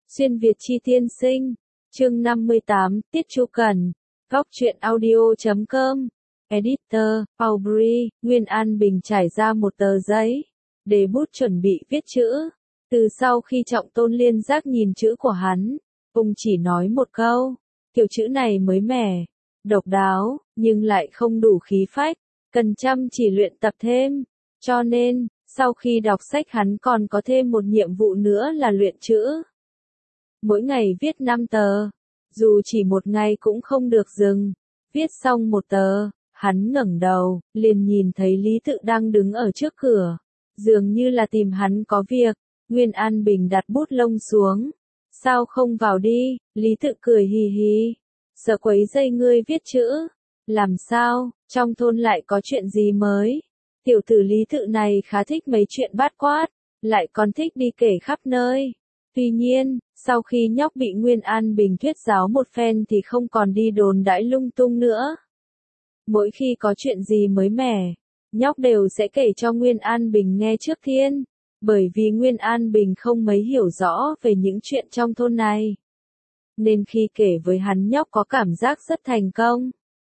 Xuyên Việt chi tiên sinh, chương 58, Tiết Chu Cần, Góc truyện audio.com, Editor, Aubrey, Nguyên An Bình trải ra một tờ giấy, để bút chuẩn bị viết chữ. Từ sau khi Trọng Tôn Liên Giác nhìn chữ của hắn, ông chỉ nói một câu, kiểu chữ này mới mẻ, độc đáo, nhưng lại không đủ khí phách, cần chăm chỉ luyện tập thêm. Cho nên, sau khi đọc sách hắn còn có thêm một nhiệm vụ nữa là luyện chữ. Mỗi ngày viết 5 tờ, dù chỉ một ngày cũng không được dừng. Viết xong một tờ, hắn ngẩng đầu, liền nhìn thấy Lý Tự đang đứng ở trước cửa, dường như là tìm hắn có việc. Nguyên An Bình đặt bút lông xuống. Sao không vào đi? Lý Tự cười hì hì. Sợ quấy rầy ngươi viết chữ. Làm sao? Trong thôn lại có chuyện gì mới? Tiểu tử Lý Tự này khá thích mấy chuyện bát quát, lại còn thích đi kể khắp nơi. Tuy nhiên, sau khi nhóc bị Nguyên An Bình thuyết giáo một phen thì không còn đi đồn đãi lung tung nữa. Mỗi khi có chuyện gì mới mẻ, nhóc đều sẽ kể cho Nguyên An Bình nghe trước tiên, bởi vì Nguyên An Bình không mấy hiểu rõ về những chuyện trong thôn này. Nên khi kể với hắn nhóc có cảm giác rất thành công.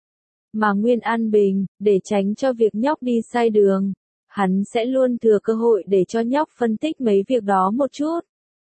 Mà Nguyên An Bình, để tránh cho việc nhóc đi sai đường, hắn sẽ luôn thừa cơ hội để cho nhóc phân tích mấy việc đó một chút.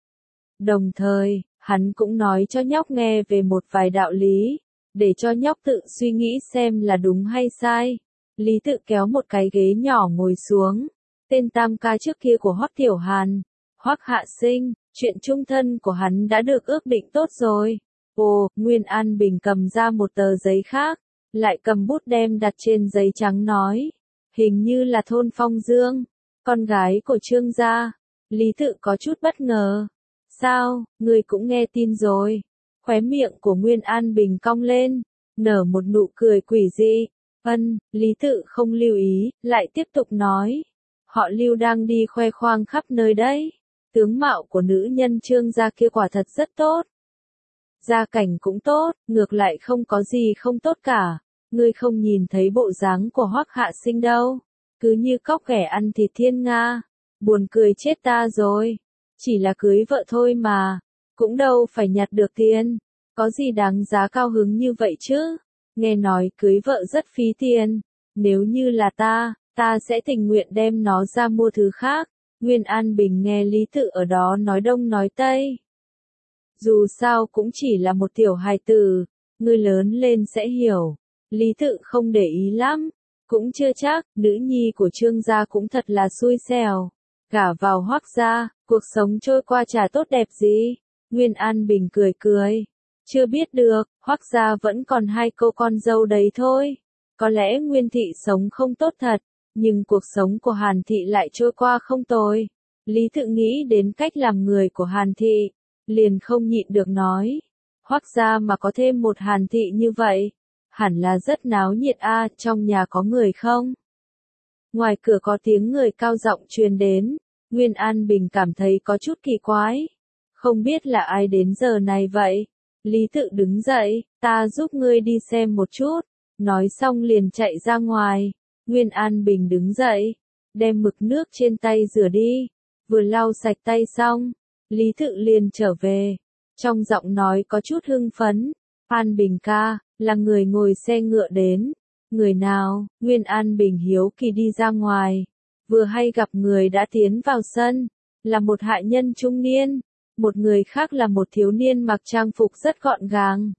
Đồng thời, hắn cũng nói cho nhóc nghe về một vài đạo lý, để cho nhóc tự suy nghĩ xem là đúng hay sai. Lý Tự kéo một cái ghế nhỏ ngồi xuống. Tên tam ca trước kia của Hoắc Tiểu Hàn, Hoắc Hạ Sinh, chuyện chung thân của hắn đã được ước định tốt rồi. Ồ, Nguyên An Bình cầm ra một tờ giấy khác, lại cầm bút đem đặt trên giấy trắng nói. Hình như là thôn Phong Dương, con gái của Trương gia. Lý Tự có chút bất ngờ. Sao, ngươi cũng nghe tin rồi? Khóe miệng của Nguyên An Bình cong lên, nở một nụ cười quỷ dị. Lý Tự không lưu ý, lại tiếp tục nói. Họ Lưu đang đi khoe khoang khắp nơi đấy. Tướng mạo của nữ nhân Trương gia kia quả thật rất tốt. Gia cảnh cũng tốt, ngược lại không có gì không tốt cả. Ngươi không nhìn thấy bộ dáng của Hoắc Hạ Sinh đâu. Cứ như cóc ghẻ ăn thịt thiên nga. Buồn cười chết ta rồi. Chỉ là cưới vợ thôi mà. Cũng đâu phải nhặt được tiền. Có gì đáng giá cao hứng như vậy chứ. Nghe nói cưới vợ rất phí tiền. Nếu như là ta sẽ tình nguyện đem nó ra mua thứ khác. Nguyên An Bình nghe Lý Tự ở đó nói đông nói tây. Dù sao cũng chỉ là một tiểu hài tử, ngươi lớn lên sẽ hiểu. Lý Tự không để ý lắm, cũng chưa chắc, nữ nhi của Trương gia cũng thật là xui xẻo. Gả vào Hoắc gia, cuộc sống trôi qua chả tốt đẹp gì. Nguyên An Bình cười cười. Chưa biết được, Hoắc gia vẫn còn 2 cô con dâu đấy thôi. Có lẽ Nguyên thị sống không tốt thật, nhưng cuộc sống của Hàn thị lại trôi qua không tồi. Lý Tự nghĩ đến cách làm người của Hàn thị, liền không nhịn được nói. Hoắc gia mà có thêm một Hàn thị như vậy, hẳn là rất náo nhiệt a, trong nhà có người không? Ngoài cửa có tiếng người cao giọng truyền đến, Nguyên An Bình cảm thấy có chút kỳ quái. Không biết là ai đến giờ này vậy? Lý Tự đứng dậy, ta giúp ngươi đi xem một chút. Nói xong liền chạy ra ngoài. Nguyên An Bình đứng dậy, đem mực nước trên tay rửa đi. Vừa lau sạch tay xong, Lý Tự liền trở về. Trong giọng nói có chút hưng phấn. An Bình ca, là người ngồi xe ngựa đến. Người nào? Nguyên An Bình hiếu kỳ đi ra ngoài. Vừa hay gặp người đã tiến vào sân. Là một hạ nhân trung niên. Một người khác là một thiếu niên mặc trang phục rất gọn gàng.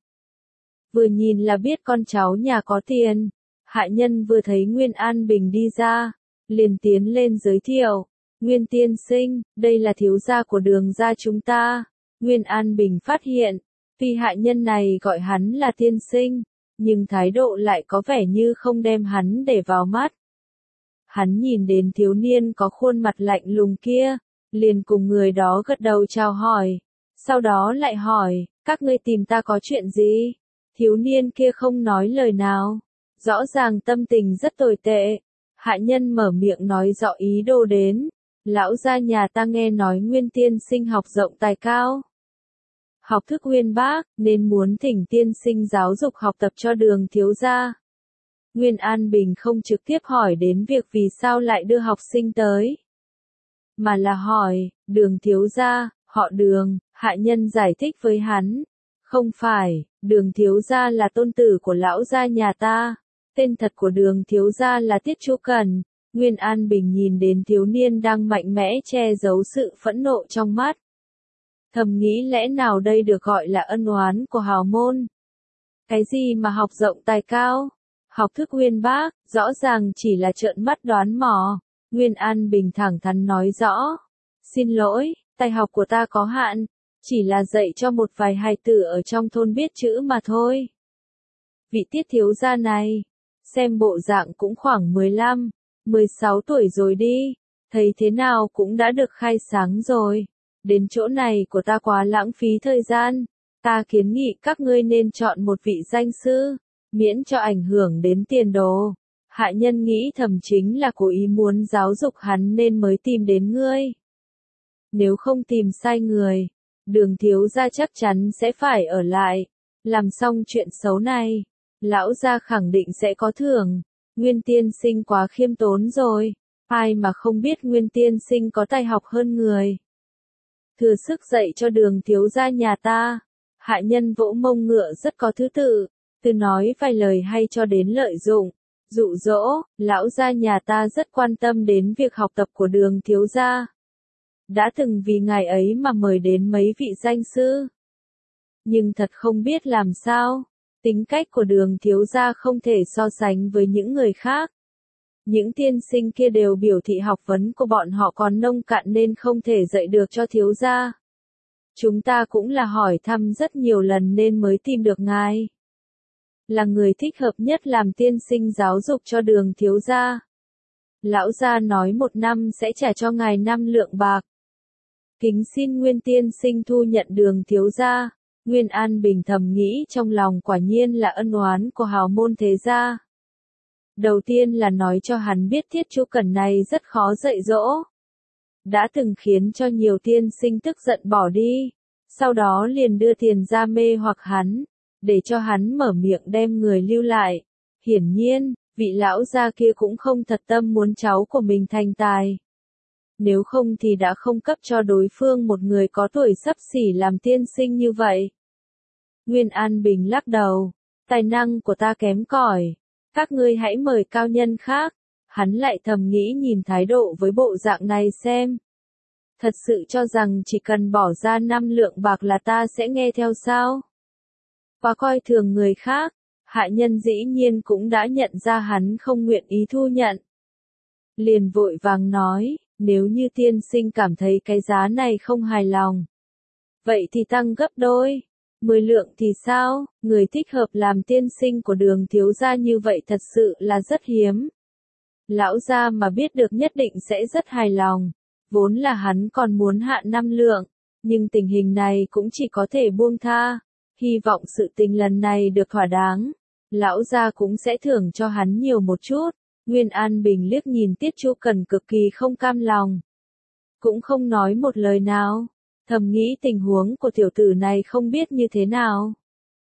Vừa nhìn là biết con cháu nhà có tiền. Hạ nhân vừa thấy Nguyên An Bình đi ra, liền tiến lên giới thiệu. Nguyên tiên sinh, đây là thiếu gia của Đường gia chúng ta. Nguyên An Bình phát hiện, tuy hạ nhân này gọi hắn là tiên sinh, nhưng thái độ lại có vẻ như không đem hắn để vào mắt. Hắn nhìn đến thiếu niên có khuôn mặt lạnh lùng kia, liền cùng người đó gật đầu chào hỏi. Sau đó lại hỏi, các ngươi tìm ta có chuyện gì? Thiếu niên kia không nói lời nào. Rõ ràng tâm tình rất tồi tệ. Hạ nhân mở miệng nói rõ ý đồ đến. Lão gia nhà ta nghe nói Nguyên tiên sinh học rộng tài cao. Học thức uyên bác, nên muốn thỉnh tiên sinh giáo dục học tập cho Đường thiếu gia. Nguyên An Bình không trực tiếp hỏi đến việc vì sao lại đưa học sinh tới. Mà là hỏi, Đường thiếu gia, họ Đường, Hạ nhân giải thích với hắn. Không phải, Đường thiếu gia là tôn tử của lão gia nhà ta. Tên thật của Đường thiếu gia là Tiết Chu Cẩn. Nguyên An Bình nhìn đến thiếu niên đang mạnh mẽ che giấu sự phẫn nộ trong mắt. Thầm nghĩ lẽ nào đây được gọi là ân oán của hào môn. Cái gì mà học rộng tài cao, học thức uyên bác, rõ ràng chỉ là trợn mắt đoán mò. Nguyên An Bình thẳng thắn nói rõ. Xin lỗi, tài học của ta có hạn, chỉ là dạy cho một vài hài tử ở trong thôn biết chữ mà thôi. Vị Tiết thiếu gia này, xem bộ dạng cũng khoảng 15, 16 tuổi rồi đi, thấy thế nào cũng đã được khai sáng rồi. Đến chỗ này của ta quá lãng phí thời gian, ta kiến nghị các ngươi nên chọn một vị danh sư, miễn cho ảnh hưởng đến tiền đồ. Hạ nhân nghĩ thầm chính là cố ý muốn giáo dục hắn nên mới tìm đến ngươi. Nếu không tìm sai người, Đường thiếu gia chắc chắn sẽ phải ở lại. Làm xong chuyện xấu này, lão gia khẳng định sẽ có thưởng. Nguyên tiên sinh quá khiêm tốn rồi, ai mà không biết Nguyên tiên sinh có tài học hơn người. Thừa sức dạy cho Đường thiếu gia nhà ta. Hạ nhân vỗ mông ngựa rất có thứ tự, từ nói vài lời hay cho đến lợi dụng, dụ dỗ. Lão gia nhà ta rất quan tâm đến việc học tập của Đường thiếu gia. Đã từng vì ngài ấy mà mời đến mấy vị danh sư. Nhưng thật không biết làm sao, tính cách của Đường thiếu gia không thể so sánh với những người khác. Những tiên sinh kia đều biểu thị học vấn của bọn họ còn nông cạn nên không thể dạy được cho thiếu gia. Chúng ta cũng là hỏi thăm rất nhiều lần nên mới tìm được ngài. Là người thích hợp nhất làm tiên sinh giáo dục cho Đường thiếu gia. Lão gia nói 1 năm sẽ trả cho ngài 5 lượng bạc. Kính xin Nguyên tiên sinh thu nhận Đường thiếu gia. Nguyên An Bình thầm nghĩ trong lòng quả nhiên là ân oán của hào môn thế gia. Đầu tiên là nói cho hắn biết Tiết Chu Cẩn này rất khó dạy dỗ. Đã từng khiến cho nhiều tiên sinh tức giận bỏ đi. Sau đó liền đưa tiền ra mê hoặc hắn, để cho hắn mở miệng đem người lưu lại. Hiển nhiên, vị lão gia kia cũng không thật tâm muốn cháu của mình thành tài. Nếu không thì đã không cấp cho đối phương một người có tuổi xấp xỉ làm tiên sinh như vậy. Nguyên An Bình lắc đầu. Tài năng của ta kém cỏi. Các ngươi hãy mời cao nhân khác. Hắn lại thầm nghĩ nhìn thái độ với bộ dạng này xem. Thật sự cho rằng chỉ cần bỏ ra 5 lượng bạc là ta sẽ nghe theo sao? Và coi thường người khác. Hạ nhân dĩ nhiên cũng đã nhận ra hắn không nguyện ý thu nhận. Liền vội vàng nói, nếu như tiên sinh cảm thấy cái giá này không hài lòng. Vậy thì tăng gấp đôi. 10 lượng thì sao? Người thích hợp làm tiên sinh của Đường thiếu gia như vậy thật sự là rất hiếm. Lão gia mà biết được nhất định sẽ rất hài lòng. Vốn là hắn còn muốn hạ 5 lượng, nhưng tình hình này cũng chỉ có thể buông tha. Hy vọng sự tình lần này được thỏa đáng. Lão gia cũng sẽ thưởng cho hắn nhiều một chút. Nguyên An Bình liếc nhìn Tiết Chu Cẩn cực kỳ không cam lòng. Cũng không nói một lời nào. Thầm nghĩ tình huống của tiểu tử này không biết như thế nào.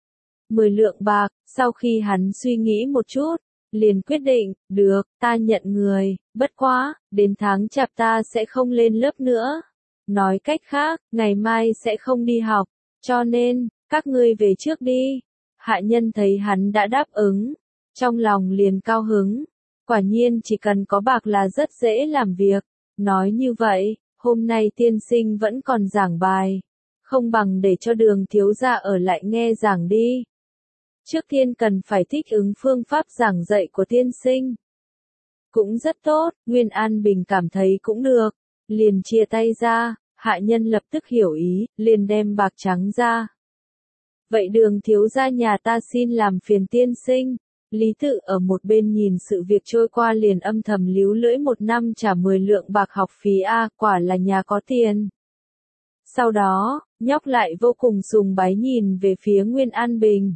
10 lượng bạc, sau khi hắn suy nghĩ một chút, liền quyết định, được, ta nhận người, bất quá, đến tháng chạp ta sẽ không lên lớp nữa. Nói cách khác, ngày mai sẽ không đi học, cho nên, các ngươi về trước đi. Hạ nhân thấy hắn đã đáp ứng, trong lòng liền cao hứng. Quả nhiên chỉ cần có bạc là rất dễ làm việc. Nói như vậy, hôm nay tiên sinh vẫn còn giảng bài. Không bằng để cho Đường thiếu gia ở lại nghe giảng đi. Trước tiên cần phải thích ứng phương pháp giảng dạy của tiên sinh. Cũng rất tốt, Nguyên An Bình cảm thấy cũng được. Liền chia tay ra, hạ nhân lập tức hiểu ý, liền đem bạc trắng ra. Vậy Đường thiếu gia nhà ta xin làm phiền tiên sinh. Lý Tự ở một bên nhìn sự việc trôi qua liền âm thầm líu lưỡi 1 năm trả 10 lượng bạc học phí a, quả là nhà có tiền. Sau đó, nhóc lại vô cùng sùng bái nhìn về phía Nguyên An Bình.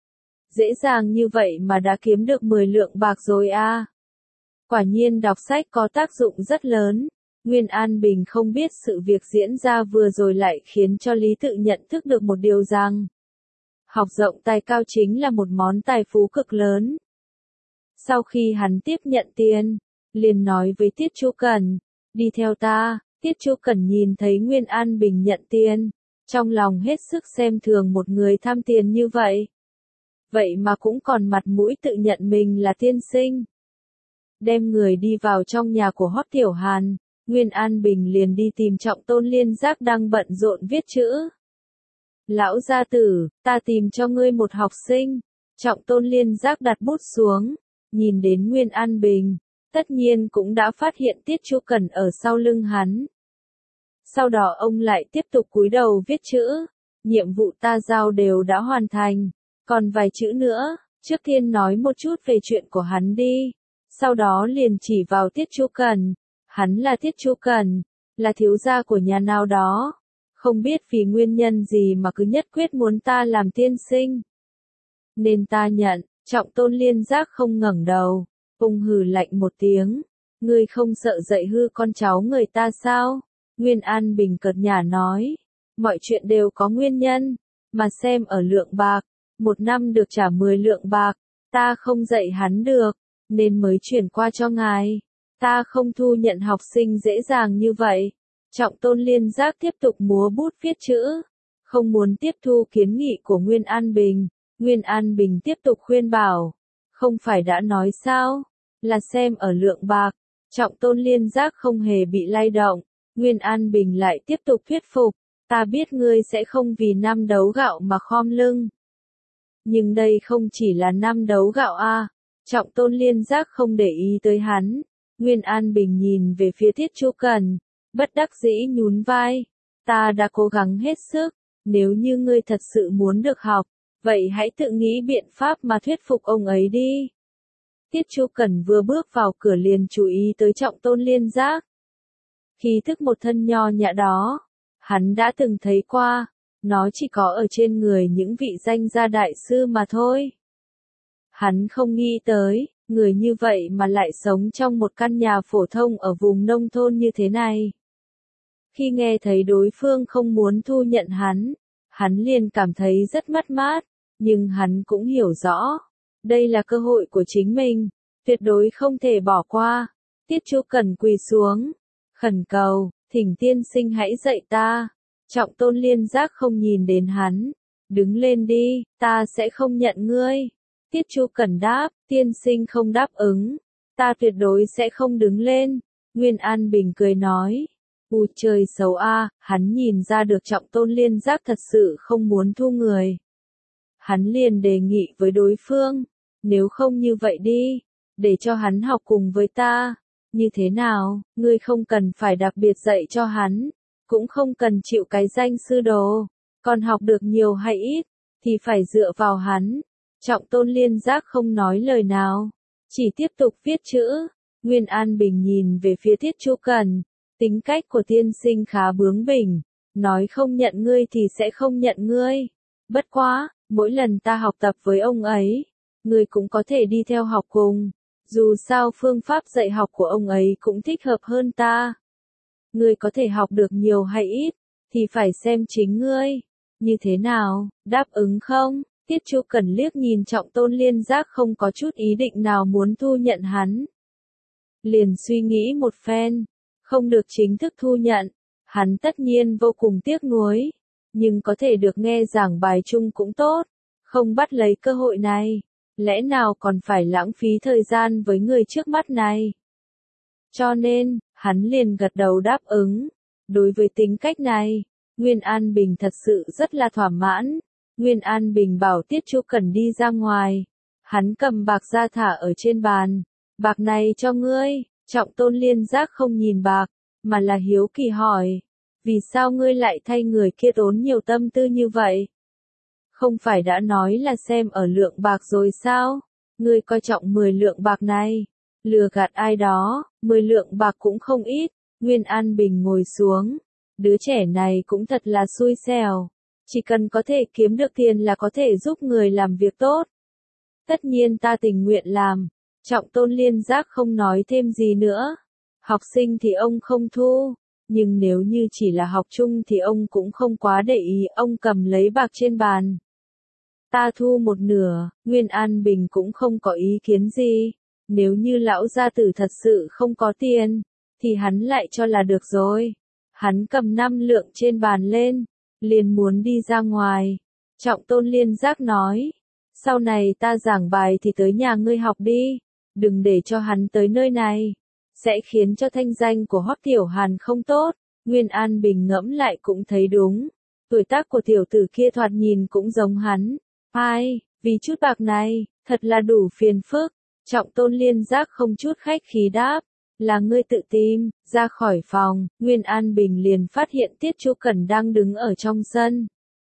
Dễ dàng như vậy mà đã kiếm được 10 lượng bạc rồi a. Quả nhiên đọc sách có tác dụng rất lớn. Nguyên An Bình không biết sự việc diễn ra vừa rồi lại khiến cho Lý Tự nhận thức được một điều rằng học rộng tài cao chính là một món tài phú cực lớn. Sau khi hắn tiếp nhận tiền, liền nói với Tiết Chu Cẩn, đi theo ta. Tiết Chu Cẩn nhìn thấy Nguyên An Bình nhận tiền, trong lòng hết sức xem thường một người tham tiền như vậy. Vậy mà cũng còn mặt mũi tự nhận mình là tiên sinh. Đem người đi vào trong nhà của Hoắc Tiểu Hàn, Nguyên An Bình liền đi tìm Trọng Tôn Liên Giác đang bận rộn viết chữ. Lão gia tử, ta tìm cho ngươi một học sinh. Trọng Tôn Liên Giác đặt bút xuống, nhìn đến Nguyên An Bình, tất nhiên cũng đã phát hiện Tiết Chu Cẩn ở sau lưng hắn. Sau đó ông lại tiếp tục cúi đầu viết chữ, nhiệm vụ ta giao đều đã hoàn thành, còn vài chữ nữa, trước tiên nói một chút về chuyện của hắn đi. Sau đó liền chỉ vào Tiết Chu Cẩn, hắn là Tiết Chu Cẩn, là thiếu gia của nhà nào đó, không biết vì nguyên nhân gì mà cứ nhất quyết muốn ta làm tiên sinh. Nên ta nhận. Trọng Tôn Liên Giác không ngẩng đầu, ung hừ lạnh một tiếng, ngươi không sợ dạy hư con cháu người ta sao? Nguyên An Bình cợt nhả nói, mọi chuyện đều có nguyên nhân, mà xem ở lượng bạc, một năm được trả 10 lượng bạc, ta không dạy hắn được, nên mới chuyển qua cho ngài, ta không thu nhận học sinh dễ dàng như vậy. Trọng Tôn Liên Giác tiếp tục múa bút viết chữ, không muốn tiếp thu kiến nghị của Nguyên An Bình. Nguyên An Bình tiếp tục khuyên bảo, không phải đã nói sao, là xem ở lượng bạc. Trọng Tôn Liên Giác không hề bị lay động, Nguyên An Bình lại tiếp tục thuyết phục, ta biết ngươi sẽ không vì năm đấu gạo mà khom lưng. Nhưng đây không chỉ là năm đấu gạo a. Trọng Tôn Liên Giác không để ý tới hắn, Nguyên An Bình nhìn về phía Tiết Chu Cẩn, bất đắc dĩ nhún vai, ta đã cố gắng hết sức, nếu như ngươi thật sự muốn được học, vậy hãy tự nghĩ biện pháp mà thuyết phục ông ấy đi. Tiết Chu Cẩn vừa bước vào cửa liền chú ý tới Trọng Tôn Liên Giác. Khí thức một thân nho nhã đó, hắn đã từng thấy qua, nó chỉ có ở trên người những vị danh gia đại sư mà thôi. Hắn không nghĩ tới, người như vậy mà lại sống trong một căn nhà phổ thông ở vùng nông thôn như thế này. Khi nghe thấy đối phương không muốn thu nhận hắn liền cảm thấy rất mất mát, nhưng hắn cũng hiểu rõ, đây là cơ hội của chính mình, tuyệt đối không thể bỏ qua. Tiết Chu Cẩn quỳ xuống, khẩn cầu, thỉnh tiên sinh hãy dạy ta. Trọng Tôn Liên Giác không nhìn đến hắn, đứng lên đi, ta sẽ không nhận ngươi. Tiết Chu Cẩn đáp, tiên sinh không đáp ứng, ta tuyệt đối sẽ không đứng lên. Nguyên An Bình cười nói, trời xấu a, hắn nhìn ra được Trọng Tôn Liên Giác thật sự không muốn thu người. Hắn liền đề nghị với đối phương, nếu không như vậy đi, để cho hắn học cùng với ta. Như thế nào, ngươi không cần phải đặc biệt dạy cho hắn, cũng không cần chịu cái danh sư đồ, còn học được nhiều hay ít, thì phải dựa vào hắn. Trọng Tôn Liên Giác không nói lời nào, chỉ tiếp tục viết chữ. Nguyên An Bình nhìn về phía Tiết Chu Cẩn, tính cách của tiên sinh khá bướng bỉnh, nói không nhận ngươi thì sẽ không nhận ngươi. Bất quá, mỗi lần ta học tập với ông ấy, ngươi cũng có thể đi theo học cùng, dù sao phương pháp dạy học của ông ấy cũng thích hợp hơn ta. Ngươi có thể học được nhiều hay ít, thì phải xem chính ngươi. Như thế nào, đáp ứng không? Tiết Chu Cẩn liếc nhìn Trọng Tôn Liên Giác không có chút ý định nào muốn thu nhận hắn. Liền suy nghĩ một phen, không được chính thức thu nhận, hắn tất nhiên vô cùng tiếc nuối, nhưng có thể được nghe giảng bài chung cũng tốt, không bắt lấy cơ hội này, lẽ nào còn phải lãng phí thời gian với người trước mắt này. Cho nên, hắn liền gật đầu đáp ứng. Đối với tính cách này, Nguyên An Bình thật sự rất là thỏa mãn. Nguyên An Bình bảo Tiết Chu Cẩn đi ra ngoài. Hắn cầm bạc ra thả ở trên bàn. Bạc này cho ngươi. Trọng Tôn Liên Giác không nhìn bạc, mà là hiếu kỳ hỏi. Vì sao ngươi lại thay người kia tốn nhiều tâm tư như vậy? Không phải đã nói là xem ở lượng bạc rồi sao? Ngươi coi trọng 10 lượng bạc này. Lừa gạt ai đó, 10 lượng bạc cũng không ít. Nguyên An Bình ngồi xuống. Đứa trẻ này cũng thật là xui xẻo. Chỉ cần có thể kiếm được tiền là có thể giúp người làm việc tốt. Tất nhiên ta tình nguyện làm. Trọng Tôn Liên Giác không nói thêm gì nữa. Học sinh thì ông không thu. Nhưng nếu như chỉ là học chung thì ông cũng không quá để ý. Ông cầm lấy bạc trên bàn. Ta thu một nửa. Nguyên An Bình cũng không có ý kiến gì. Nếu như lão gia tử thật sự không có tiền, thì hắn lại cho là được rồi. Hắn cầm 5 lượng trên bàn lên, liền muốn đi ra ngoài. Trọng Tôn Liên Giác nói, sau này ta giảng bài thì tới nhà ngươi học đi, đừng để cho hắn tới nơi này, sẽ khiến cho thanh danh của Hoắc Tiểu Hàn không tốt. Nguyên An Bình ngẫm lại cũng thấy đúng, tuổi tác của tiểu tử kia thoạt nhìn cũng giống hắn. Ai, vì chút bạc này, thật là đủ phiền phức. Trọng Tôn Liên Giác không chút khách khí đáp, là ngươi tự tìm. Ra khỏi phòng, Nguyên An Bình liền phát hiện Tiết Chu Cẩn đang đứng ở trong sân.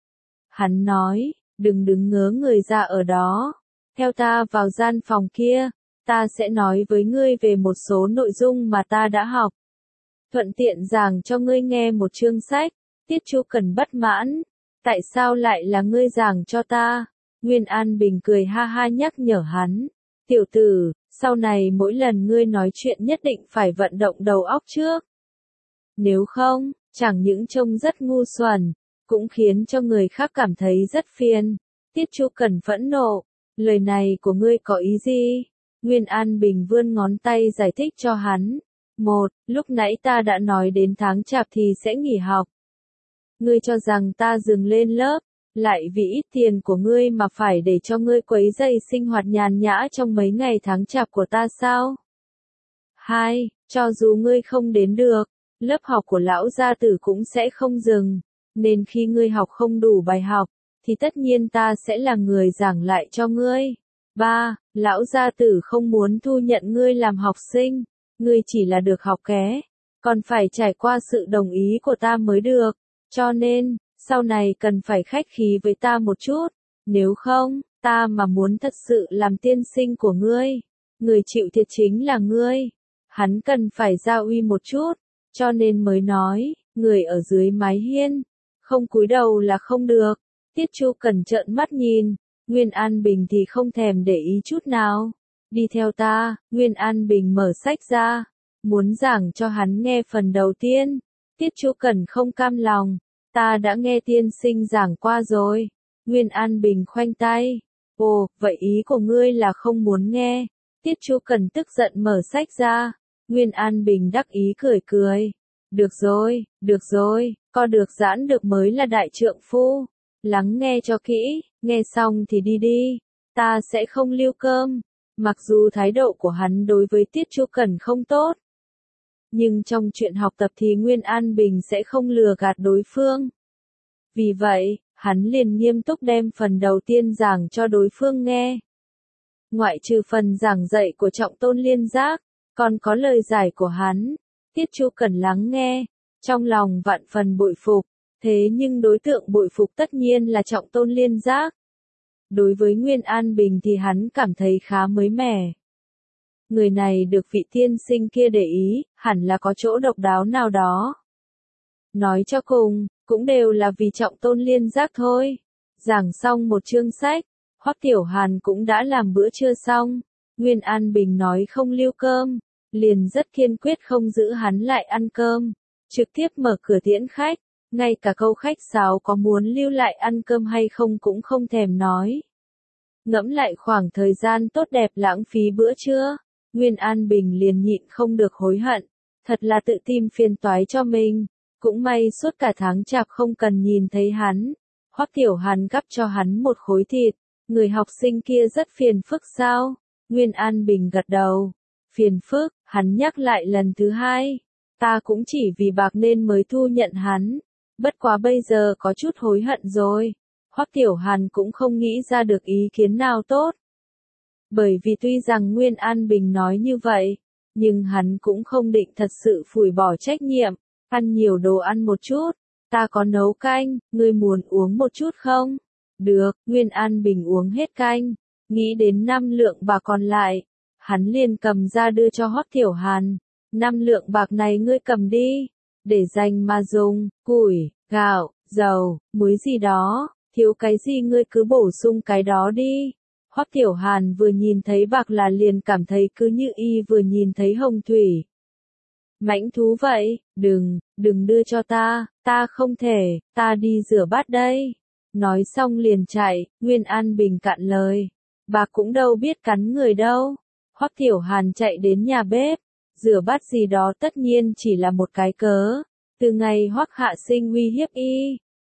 Hắn nói, đừng đứng ngớ người ra ở đó, theo ta vào gian phòng kia, ta sẽ nói với ngươi về một số nội dung mà ta đã học. Thuận tiện giảng cho ngươi nghe một chương sách. Tiết Chu Cẩn bất mãn, tại sao lại là ngươi giảng cho ta? Nguyên An Bình cười ha ha nhắc nhở hắn, tiểu tử, sau này mỗi lần ngươi nói chuyện nhất định phải vận động đầu óc trước. Nếu không, chẳng những trông rất ngu xuẩn, cũng khiến cho người khác cảm thấy rất phiền. Tiết Chu Cẩn phẫn nộ, lời này của ngươi có ý gì? Nguyên An Bình vươn ngón tay giải thích cho hắn. Một, lúc nãy ta đã nói đến tháng chạp thì sẽ nghỉ học. Ngươi cho rằng ta dừng lên lớp, lại vì ít tiền của ngươi mà phải để cho ngươi quấy rầy sinh hoạt nhàn nhã trong mấy ngày tháng chạp của ta sao? Hai, cho dù ngươi không đến được, lớp học của lão gia tử cũng sẽ không dừng, nên khi ngươi học không đủ bài học, thì tất nhiên ta sẽ là người giảng lại cho ngươi. Ba, lão gia tử không muốn thu nhận ngươi làm học sinh, ngươi chỉ là được học ké, còn phải trải qua sự đồng ý của ta mới được, cho nên, sau này cần phải khách khí với ta một chút, nếu không, ta mà muốn thật sự làm tiên sinh của ngươi, người chịu thiệt chính là ngươi. Hắn cần phải gia uy một chút, cho nên mới nói, người ở dưới mái hiên, không cúi đầu là không được. Tiết Chu Cẩn trợn mắt nhìn, Nguyên An Bình thì không thèm để ý chút nào. Đi theo ta. Nguyên An Bình mở sách ra, muốn giảng cho hắn nghe phần đầu tiên. Tiết Chu Cẩn không cam lòng, ta đã nghe tiên sinh giảng qua rồi. Nguyên An Bình khoanh tay, ồ, vậy ý của ngươi là không muốn nghe. Tiết Chu Cẩn tức giận mở sách ra. Nguyên An Bình đắc ý cười cười, được rồi, co được giãn được mới là đại trượng phu. Lắng nghe cho kỹ, nghe xong thì đi đi, ta sẽ không lưu cơm. Mặc dù thái độ của hắn đối với Tiết Chu Cẩn không tốt, nhưng trong chuyện học tập thì Nguyên An Bình sẽ không lừa gạt đối phương. Vì vậy, hắn liền nghiêm túc đem phần đầu tiên giảng cho đối phương nghe. Ngoại trừ phần giảng dạy của Trọng Tôn Liên Giác, còn có lời giải của hắn. Tiết Chu Cẩn lắng nghe, trong lòng vạn phần bội phục, thế nhưng đối tượng bội phục tất nhiên là Trọng Tôn Liên Giác. Đối với Nguyên An Bình thì hắn cảm thấy khá mới mẻ. Người này được vị tiên sinh kia để ý, hẳn là có chỗ độc đáo nào đó. Nói cho cùng, cũng đều là vì Trọng Tôn Liên Giác thôi. Giảng xong một chương sách, Hoắc Tiểu Hàn cũng đã làm bữa trưa xong. Nguyên An Bình nói không lưu cơm, liền rất kiên quyết không giữ hắn lại ăn cơm, trực tiếp mở cửa tiễn khách, ngay cả câu khách sáo có muốn lưu lại ăn cơm hay không cũng không thèm nói. Ngẫm lại khoảng thời gian tốt đẹp lãng phí bữa trưa, Nguyên An Bình liền nhịn không được hối hận, thật là tự tìm phiền toái cho mình, cũng may suốt cả tháng chạp không cần nhìn thấy hắn. Hoắc Tiểu Hàn gắp cho hắn một khối thịt, người học sinh kia rất phiền phức sao? Nguyên An Bình gật đầu. Phiền phức, hắn nhắc lại lần thứ hai. Ta cũng chỉ vì bạc nên mới thu nhận hắn. Bất quá bây giờ có chút hối hận rồi. Hoắc Tiểu Hàn cũng không nghĩ ra được ý kiến nào tốt. Bởi vì tuy rằng Nguyên An Bình nói như vậy, nhưng hắn cũng không định thật sự phủi bỏ trách nhiệm. Ăn nhiều đồ ăn một chút. Ta có nấu canh, ngươi muốn uống một chút không? Được, Nguyên An Bình uống hết canh. Nghĩ đến 5 lượng bạc còn lại. Hắn liền cầm ra đưa cho Hoắc Tiểu Hàn. 5 lượng bạc này ngươi cầm đi, để dành mà dùng, củi, gạo, dầu, muối gì đó, thiếu cái gì ngươi cứ bổ sung cái đó đi. Hoắc Tiểu Hàn vừa nhìn thấy bạc là liền cảm thấy cứ như y vừa nhìn thấy hồng thủy. Mãnh thú vậy, đừng đưa cho ta không thể, ta đi rửa bát đây. Nói xong liền chạy, Nguyên An Bình cạn lời. Bạc cũng đâu biết cắn người đâu. Hoắc Tiểu Hàn chạy đến nhà bếp, rửa bát gì đó tất nhiên chỉ là một cái cớ. Từ ngày Hoắc Hạ Sinh uy hiếp y,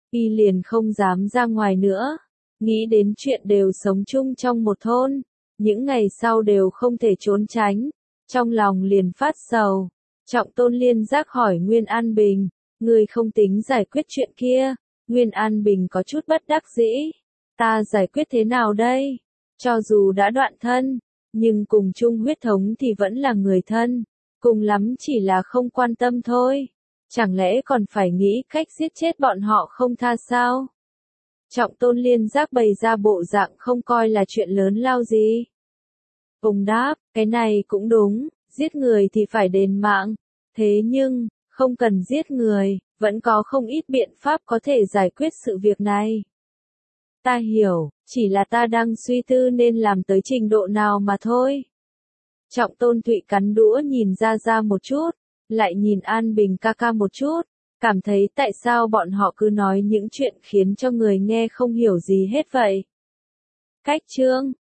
y liền không dám ra ngoài nữa. Nghĩ đến chuyện đều sống chung trong một thôn, những ngày sau đều không thể trốn tránh, trong lòng liền phát sầu. Trọng Tôn Liên Giác hỏi Nguyên An Bình, ngươi không tính giải quyết chuyện kia? Nguyên An Bình có chút bất đắc dĩ, ta giải quyết thế nào đây? Cho dù đã đoạn thân, nhưng cùng chung huyết thống thì vẫn là người thân, cùng lắm chỉ là không quan tâm thôi. Chẳng lẽ còn phải nghĩ cách giết chết bọn họ không tha sao? Trọng Tôn Liên Giác bày ra bộ dạng không coi là chuyện lớn lao gì. Ông đáp, cái này cũng đúng, giết người thì phải đền mạng. Thế nhưng, không cần giết người, vẫn có không ít biện pháp có thể giải quyết sự việc này. Ta hiểu, chỉ là ta đang suy tư nên làm tới trình độ nào mà thôi. Trọng Tôn Thụy cắn đũa nhìn ra một chút, lại nhìn An Bình ca ca một chút, cảm thấy tại sao bọn họ cứ nói những chuyện khiến cho người nghe không hiểu gì hết vậy. Cách chương